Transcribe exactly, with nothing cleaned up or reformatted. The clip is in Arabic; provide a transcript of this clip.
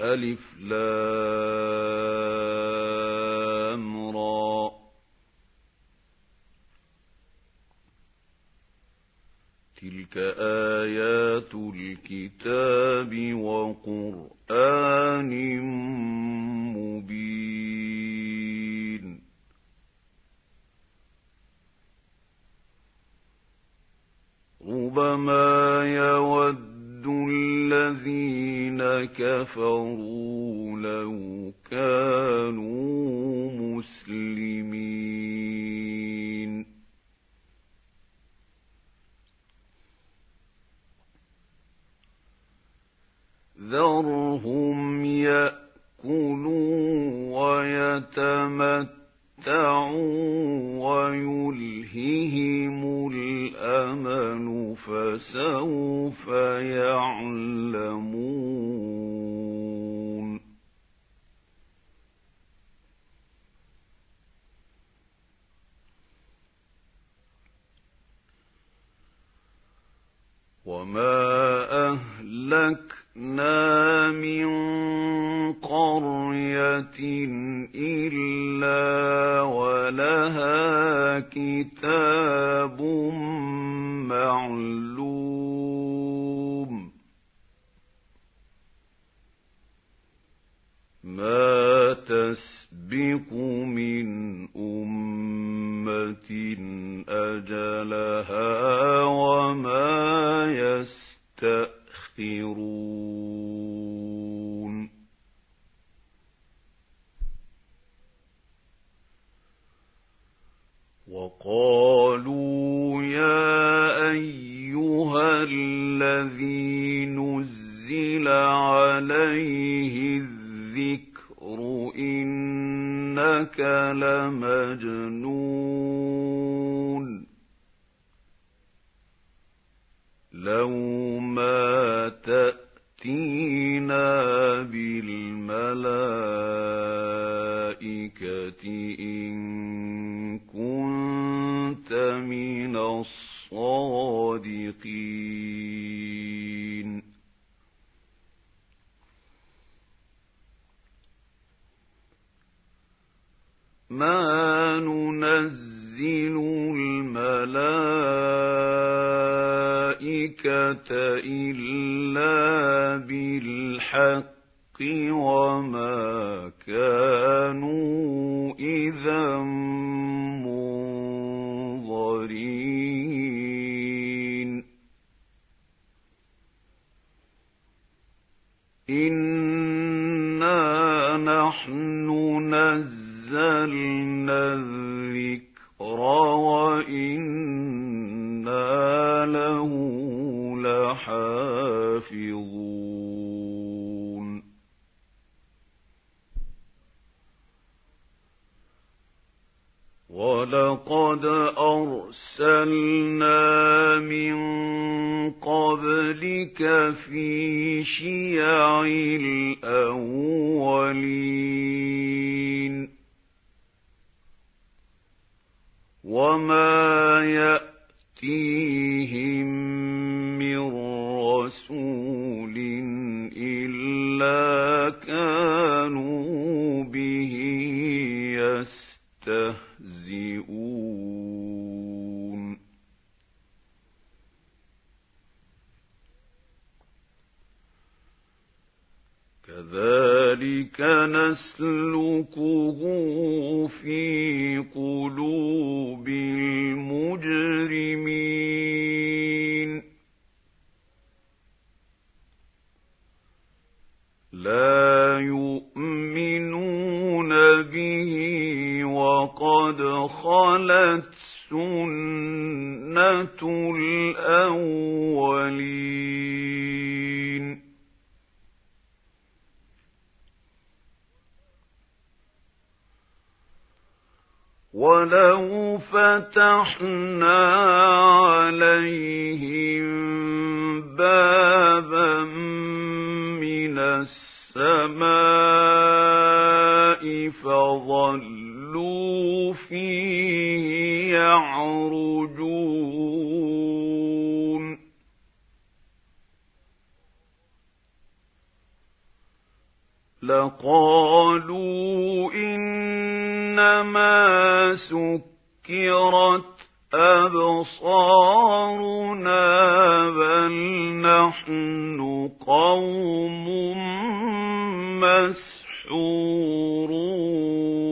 ألف لام را تلك آيات الكتاب وقرآن مبين ربما يود الذين كفروا لو كانوا مسلمين ذرهم يأكلوا ويتمتعوا ويلههم الأمل فسوف يعلمون وما أهلكنا من قرية إلا ولها كتاب معلوم ما تسبق من أمة أجلها وما يستأخرون وقالوا يا أيها الذي نزل عليه الذكر إنك لمجنون لو ما تأتينا بالملائكة إن كنت من الصادقين ما ننزل الملائكة إلا بالحق وما كانوا إذا منظرين إنا نحن نزلنا الذكر وإنا له لحافظون ولقد أرسلنا من قبلك في شيع الأولين وما يأتيهم من رسول إلا كانوا به يستهزئون كذلك نسلكه في قلوب المجرمين لا يؤمنون به وقد خلت سنة الأولين ولو فتحنا عليهم بابا من السماء فظلوا فيه يعرجون. لقالوا إنما سكرت أبصارنا بل نحن قوم مسحورون.